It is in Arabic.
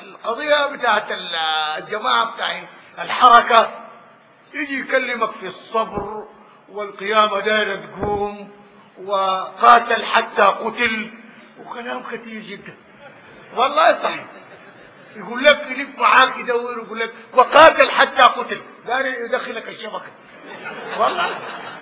القضية بتاعت الجماعة بتاعين الحركة يجي يكلمك في الصبر والقيامة دايرة تقوم وقاتل حتى قتل وكلام كثير جدا. والله صحيح. يقول لك يلف معاك يدور يقول لك وقاتل حتى قتل، داير يدخلك الشبكة. والله